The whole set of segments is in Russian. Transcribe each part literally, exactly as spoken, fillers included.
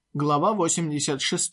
Глава восемьдесят шесть.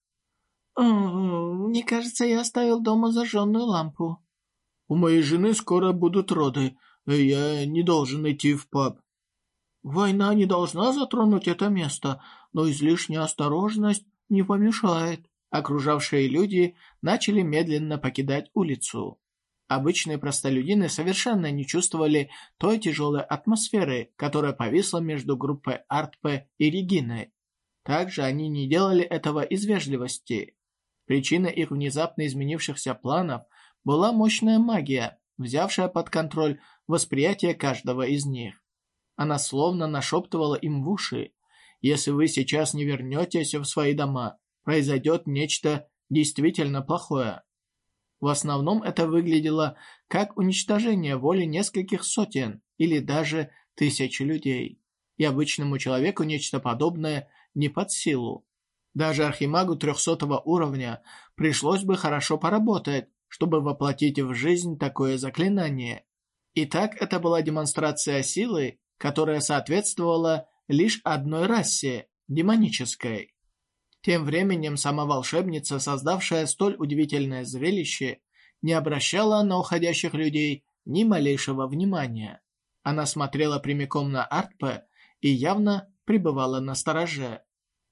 «Мне кажется, я оставил дома зажженную лампу». «У моей жены скоро будут роды, и я не должен идти в паб». «Война не должна затронуть это место, но излишняя осторожность не помешает». Окружавшие люди начали медленно покидать улицу. Обычные простолюдины совершенно не чувствовали той тяжелой атмосферы, которая повисла между группой Артпе и Региной. Также они не делали этого из вежливости. Причиной их внезапно изменившихся планов была мощная магия, взявшая под контроль восприятие каждого из них. Она словно нашептывала им в уши: «Если вы сейчас не вернетесь в свои дома, произойдет нечто действительно плохое». В основном это выглядело как уничтожение воли нескольких сотен или даже тысяч людей. И обычному человеку нечто подобное не под силу. Даже архимагу трехсотого уровня пришлось бы хорошо поработать, чтобы воплотить в жизнь такое заклинание. Итак, это была демонстрация силы, которая соответствовала лишь одной расе – демонической. Тем временем сама волшебница, создавшая столь удивительное зрелище, не обращала на уходящих людей ни малейшего внимания. Она смотрела прямиком на Артпе и явно пребывала настороже.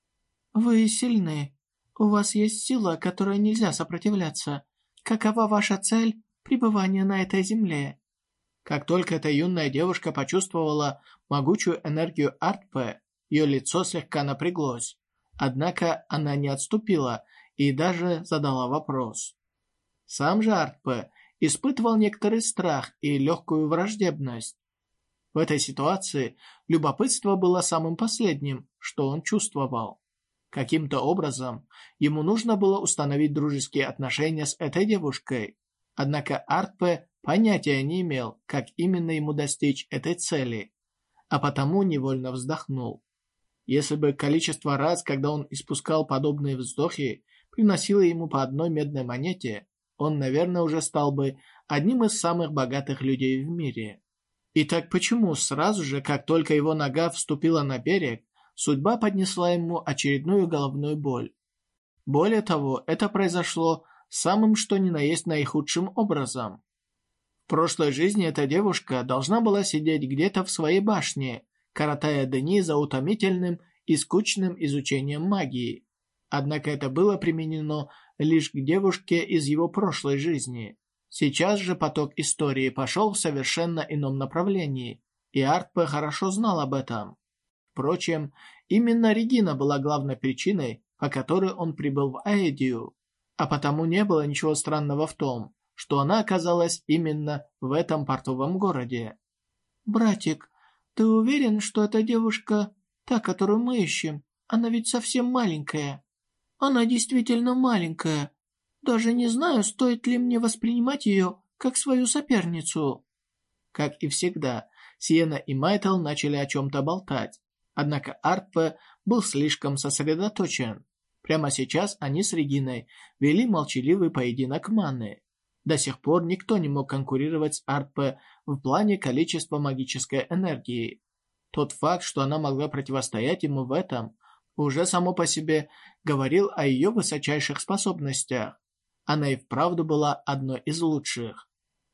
«Вы сильны. У вас есть сила, которой нельзя сопротивляться. Какова ваша цель пребывания на этой земле?» Как только эта юная девушка почувствовала могучую энергию Артпе, ее лицо слегка напряглось. Однако она не отступила и даже задала вопрос. Сам же Артпе испытывал некоторый страх и легкую враждебность. В этой ситуации любопытство было самым последним, что он чувствовал. Каким-то образом ему нужно было установить дружеские отношения с этой девушкой. Однако Артпе понятия не имел, как именно ему достичь этой цели, а потому невольно вздохнул. Если бы количество раз, когда он испускал подобные вздохи, приносило ему по одной медной монете, он, наверное, уже стал бы одним из самых богатых людей в мире. Итак, почему сразу же, как только его нога вступила на берег, судьба поднесла ему очередную головную боль? Более того, это произошло самым что ни на есть наихудшим образом. В прошлой жизни эта девушка должна была сидеть где-то в своей башне, коротая дни за утомительным и скучным изучением магии. Однако это было применено лишь к девушке из его прошлой жизни. Сейчас же поток истории пошел в совершенно ином направлении, и Артпе хорошо знал об этом. Впрочем, именно Регина была главной причиной, по которой он прибыл в Аэдию, а потому не было ничего странного в том, что она оказалась именно в этом портовом городе. «Братик, ты уверен, что эта девушка, та, которую мы ищем, она ведь совсем маленькая?» «Она действительно маленькая. Даже не знаю, стоит ли мне воспринимать ее как свою соперницу». Как и всегда, Сиена и Майтл начали о чем-то болтать. Однако Артпе был слишком сосредоточен. Прямо сейчас они с Региной вели молчаливый поединок маны. До сих пор никто не мог конкурировать с Артпе в плане количества магической энергии. Тот факт, что она могла противостоять ему в этом, уже само по себе говорил о ее высочайших способностях. Она и вправду была одной из лучших.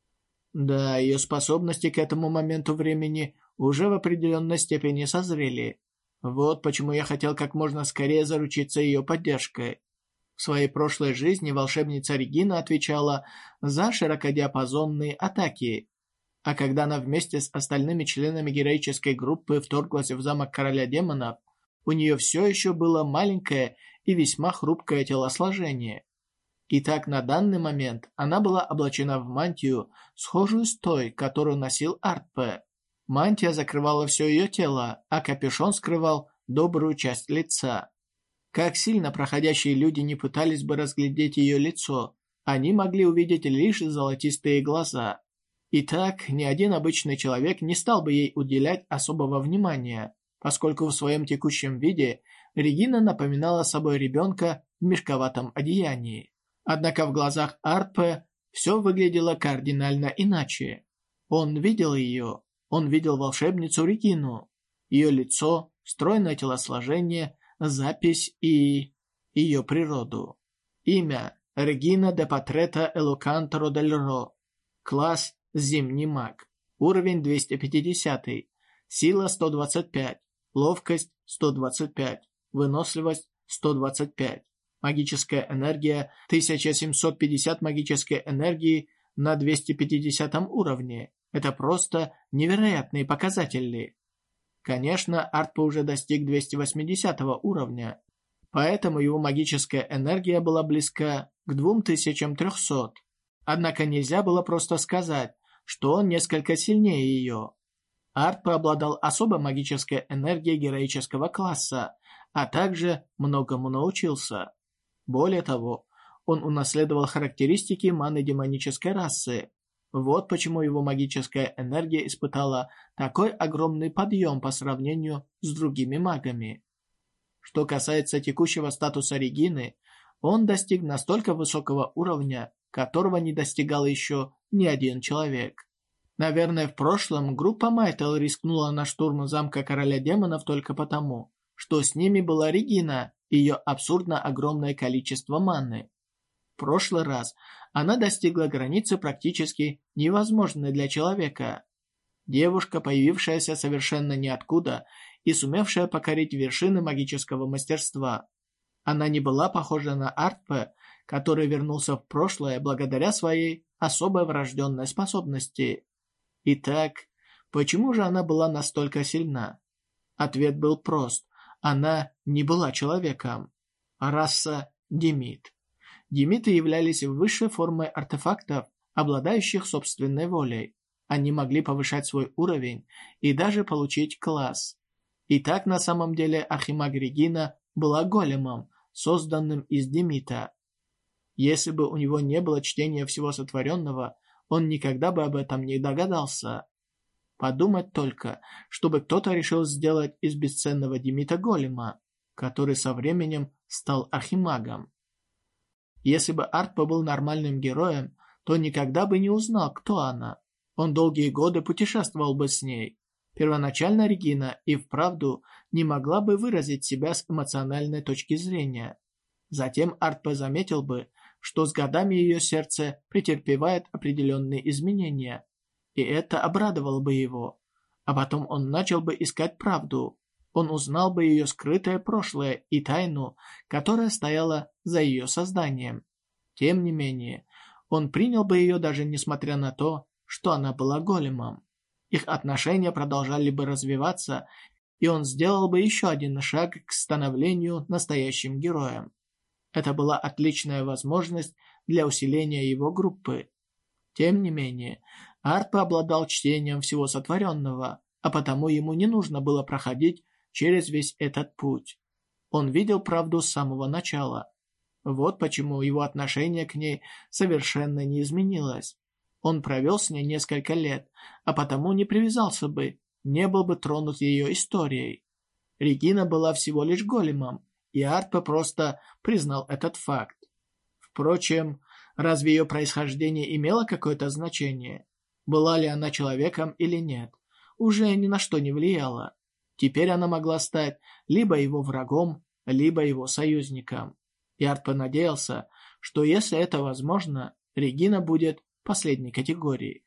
Да, ее способности к этому моменту времени уже в определенной степени созрели. Вот почему я хотел как можно скорее заручиться ее поддержкой. В своей прошлой жизни волшебница Регина отвечала за широкодиапазонные атаки. А когда она вместе с остальными членами героической группы вторглась в замок короля демонов, у нее все еще было маленькое и весьма хрупкое телосложение. Итак, на данный момент она была облачена в мантию, схожую с той, которую носил Артпе. Мантия закрывала все ее тело, а капюшон скрывал добрую часть лица. Как сильно проходящие люди не пытались бы разглядеть ее лицо, они могли увидеть лишь золотистые глаза. Итак, ни один обычный человек не стал бы ей уделять особого внимания, поскольку в своем текущем виде Регина напоминала собой ребенка в мешковатом одеянии. Однако в глазах Артпе все выглядело кардинально иначе. Он видел ее, он видел волшебницу Регину. Ее лицо, стройное телосложение, запись и ее природу. Имя – Регина де Патрета Элокантро дель Ро. Класс – Зимний маг. Уровень двести пятьдесят. Сила сто двадцать пять. Ловкость сто двадцать пять. Выносливость сто двадцать пять. Магическая энергия тысяча семьсот пятьдесят магической энергии на двести пятидесятом уровне. Это просто невероятные показатели. Конечно, Артпа уже достиг двести восьмидесятого уровня, поэтому его магическая энергия была близка к двум тысячам трёхсот. Однако нельзя было просто сказать, что он несколько сильнее ее. Артпа обладал особой магической энергией героического класса, а также многому научился. Более того, он унаследовал характеристики маны демонической расы. Вот почему его магическая энергия испытала такой огромный подъем по сравнению с другими магами. Что касается текущего статуса Регины, он достиг настолько высокого уровня, которого не достигал еще ни один человек. Наверное, в прошлом группа Майтел рискнула на штурм замка короля демонов только потому, что с ними была Регина и ее абсурдно огромное количество маны. В прошлый раз она достигла границы практически невозможной для человека. Девушка, появившаяся совершенно ниоткуда и сумевшая покорить вершины магического мастерства. Она не была похожа на Артпа, который вернулся в прошлое благодаря своей особой врожденной способности. Итак, почему же она была настолько сильна? Ответ был прост. Она не была человеком. Раса Демит. Демиты являлись высшей формой артефактов, обладающих собственной волей. Они могли повышать свой уровень и даже получить класс. И так на самом деле архимаг Регина была големом, созданным из демита. Если бы у него не было чтения всего сотворенного, он никогда бы об этом не догадался. Подумать только, чтобы кто-то решил сделать из бесценного демита голема, который со временем стал архимагом. Если бы Артпа был нормальным героем, то никогда бы не узнал, кто она. Он долгие годы путешествовал бы с ней. Первоначально Регина и вправду не могла бы выразить себя с эмоциональной точки зрения. Затем Артпа заметил бы, что с годами ее сердце претерпевает определенные изменения, и это обрадовало бы его. А потом он начал бы искать правду. Он узнал бы ее скрытое прошлое и тайну, которая стояла за ее созданием. Тем не менее, он принял бы ее даже несмотря на то, что она была големом. Их отношения продолжали бы развиваться, и он сделал бы еще один шаг к становлению настоящим героем. Это была отличная возможность для усиления его группы. Тем не менее, Артпа обладал чтением всего сотворенного, а потому ему не нужно было проходить через весь этот путь. Он видел правду с самого начала. Вот почему его отношение к ней совершенно не изменилось. Он провел с ней несколько лет, а потому не привязался бы, не был бы тронут ее историей. Регина была всего лишь големом, и Артпа просто признал этот факт. Впрочем, разве ее происхождение имело какое-то значение? Была ли она человеком или нет? Уже ни на что не влияло. Теперь она могла стать либо его врагом, либо его союзником. И Артпа надеялся, что если это возможно, Регина будет последней категории.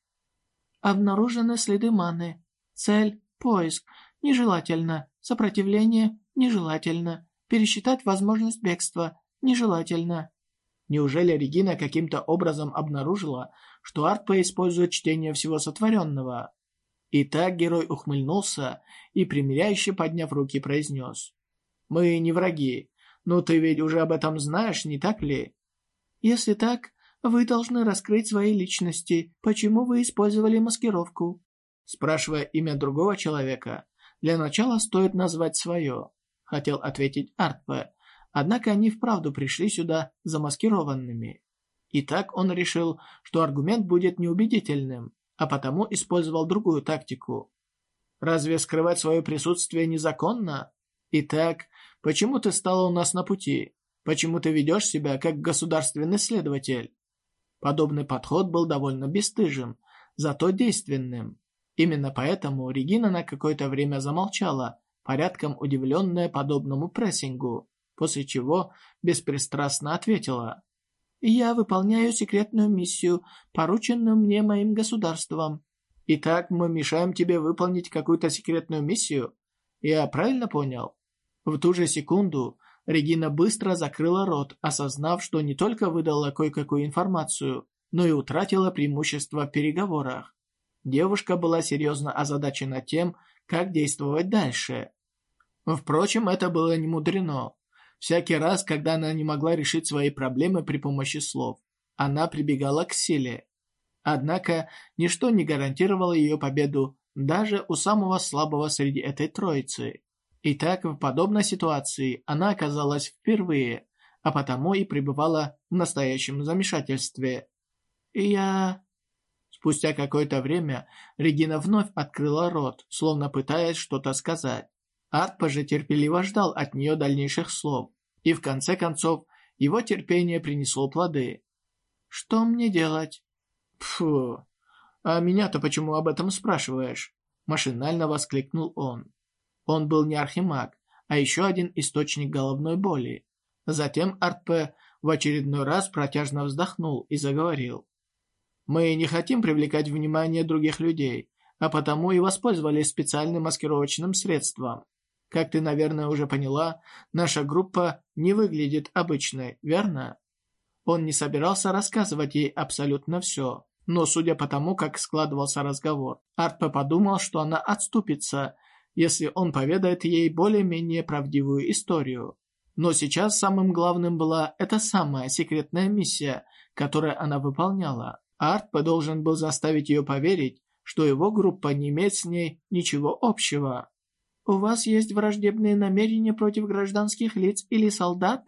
Обнаружены следы маны. Цель – поиск. Нежелательно. Сопротивление – нежелательно. Пересчитать возможность бегства – нежелательно. Неужели Регина каким-то образом обнаружила, что Артпа использует чтение всего сотворенного? Итак, герой ухмыльнулся и, примиряюще подняв руки, произнес: «Мы не враги, но ты ведь уже об этом знаешь, не так ли?» «Если так, вы должны раскрыть свои личности. Почему вы использовали маскировку?» Спрашивая имя другого человека, для начала стоит назвать свое, хотел ответить Артпа, однако они вправду пришли сюда замаскированными. Итак, он решил, что аргумент будет неубедительным, а потому использовал другую тактику. «Разве скрывать свое присутствие незаконно? Итак, почему ты стала у нас на пути? Почему ты ведешь себя как государственный следователь?» Подобный подход был довольно бесстыжим, зато действенным. Именно поэтому Регина на какое-то время замолчала, порядком удивленная подобному прессингу, после чего беспристрастно ответила: «Я выполняю секретную миссию, порученную мне моим государством». «Итак, мы мешаем тебе выполнить какую-то секретную миссию? Я правильно понял?» В ту же секунду Регина быстро закрыла рот, осознав, что не только выдала кое-какую информацию, но и утратила преимущество в переговорах. Девушка была серьезно озадачена тем, как действовать дальше. Впрочем, это было немудрено. Всякий раз, когда она не могла решить свои проблемы при помощи слов, она прибегала к силе. Однако, ничто не гарантировало ее победу даже у самого слабого среди этой троицы. Итак, в подобной ситуации она оказалась впервые, а потому и пребывала в настоящем замешательстве. И я... Спустя какое-то время Регина вновь открыла рот, словно пытаясь что-то сказать. Артпа же терпеливо ждал от нее дальнейших слов, и в конце концов его терпение принесло плоды. «Что мне делать?» «Фу, а меня-то почему об этом спрашиваешь?» Машинально воскликнул он. Он был не архимаг, а еще один источник головной боли. Затем Артпе в очередной раз протяжно вздохнул и заговорил. «Мы не хотим привлекать внимание других людей, а потому и воспользовались специальным маскировочным средством. Как ты, наверное, уже поняла, наша группа не выглядит обычной, верно?» Он не собирался рассказывать ей абсолютно все, но судя по тому, как складывался разговор, Артпе подумал, что она отступится, если он поведает ей более-менее правдивую историю. Но сейчас самым главным была эта самая секретная миссия, которую она выполняла. Артпе должен был заставить ее поверить, что его группа не имеет с ней ничего общего. «У вас есть враждебные намерения против гражданских лиц или солдат?»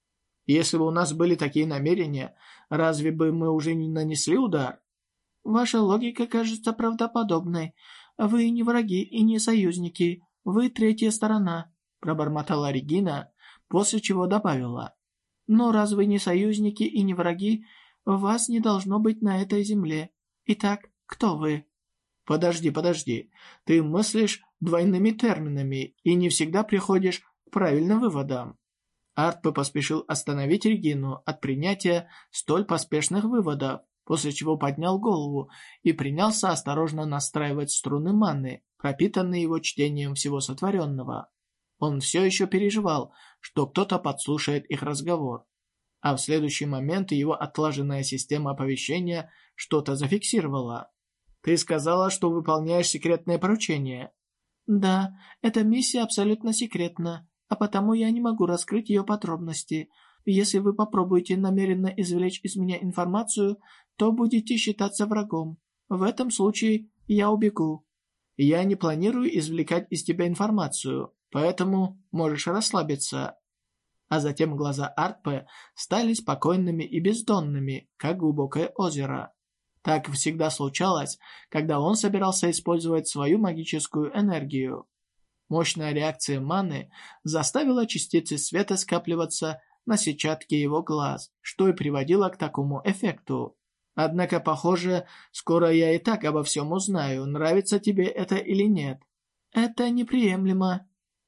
«Если бы у нас были такие намерения, разве бы мы уже не нанесли удар?» «Ваша логика кажется правдоподобной. Вы не враги и не союзники. Вы третья сторона», – пробормотала Регина, после чего добавила. «Но раз вы не союзники и не враги, вас не должно быть на этой земле. Итак, кто вы?» «Подожди, подожди. Ты мыслишь двойными терминами и не всегда приходишь к правильным выводам». Артпе поспешил остановить Регину от принятия столь поспешных выводов, после чего поднял голову и принялся осторожно настраивать струны маны, пропитанные его чтением всего сотворенного. Он все еще переживал, что кто-то подслушает их разговор, а в следующий момент его отлаженная система оповещения что-то зафиксировала. «Ты сказала, что выполняешь секретное поручение?» «Да, эта миссия абсолютно секретна, а потому я не могу раскрыть ее подробности. Если вы попробуете намеренно извлечь из меня информацию, то будете считаться врагом. В этом случае я убегу». «Я не планирую извлекать из тебя информацию, поэтому можешь расслабиться». А затем глаза Артпе стали спокойными и бездонными, как глубокое озеро. Так всегда случалось, когда он собирался использовать свою магическую энергию. Мощная реакция маны заставила частицы света скапливаться на сетчатке его глаз, что и приводило к такому эффекту. Однако, похоже, скоро я и так обо всем узнаю, нравится тебе это или нет. Это неприемлемо.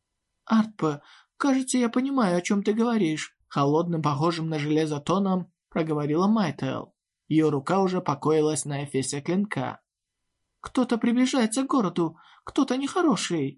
Артпе, кажется, я понимаю, о чем ты говоришь. Холодным, похожим на железо тоном проговорила Майтел. Ее рука уже покоилась на эфесе клинка. Кто-то приближается к городу, кто-то нехороший.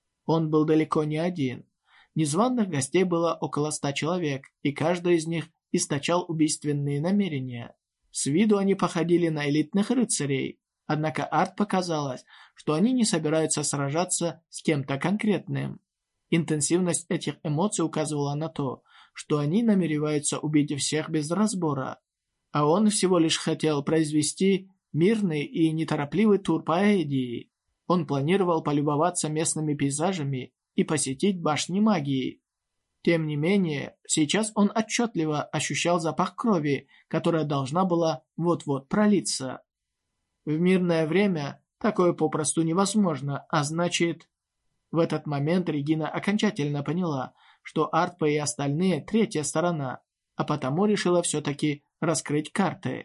Он был далеко не один. Незваных гостей было около ста человек, и каждый из них источал убийственные намерения. С виду они походили на элитных рыцарей, однако Арт показалось, что они не собираются сражаться с кем-то конкретным. Интенсивность этих эмоций указывала на то, что они намереваются убить всех без разбора, а он всего лишь хотел произвести мирный и неторопливый тур по Эдии. Он планировал полюбоваться местными пейзажами и посетить башни магии. Тем не менее, сейчас он отчетливо ощущал запах крови, которая должна была вот-вот пролиться. В мирное время такое попросту невозможно, а значит... В этот момент Регина окончательно поняла, что Артпе и остальные третья сторона, а потому решила все-таки раскрыть карты.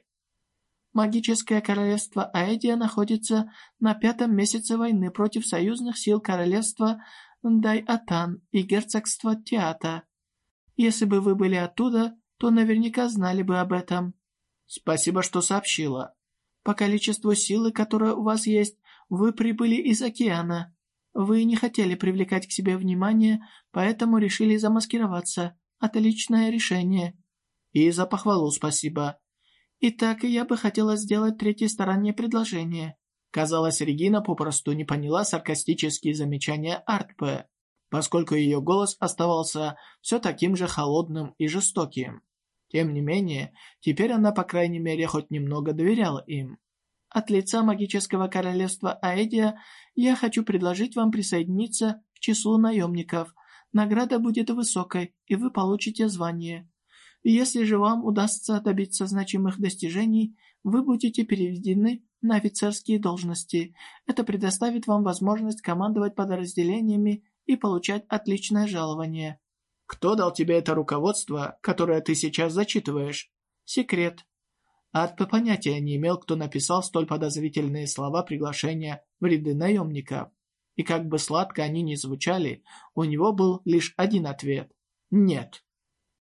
Магическое королевство Аэдия находится на пятом месяце войны против союзных сил королевства Дай-Атан и герцогство Теата. Если бы вы были оттуда, то наверняка знали бы об этом. Спасибо, что сообщила. По количеству силы, которая у вас есть, вы прибыли из океана. Вы не хотели привлекать к себе внимание, поэтому решили замаскироваться. Отличное решение. И за похвалу спасибо. Итак, я бы хотела сделать третьей стороне предложение. Казалось, Регина попросту не поняла саркастические замечания Артпе, поскольку ее голос оставался все таким же холодным и жестоким. Тем не менее, теперь она, по крайней мере, хоть немного доверяла им. От лица магического королевства Аэдия я хочу предложить вам присоединиться к числу наемников. Награда будет высокой, и вы получите звание. Если же вам удастся добиться значимых достижений, вы будете переведены на офицерские должности. Это предоставит вам возможность командовать подразделениями и получать отличное жалование. Кто дал тебе это руководство, которое ты сейчас зачитываешь? Секрет. Артпе понятия не имел, кто написал столь подозрительные слова приглашения в ряды наемников. И как бы сладко они ни звучали, у него был лишь один ответ – нет.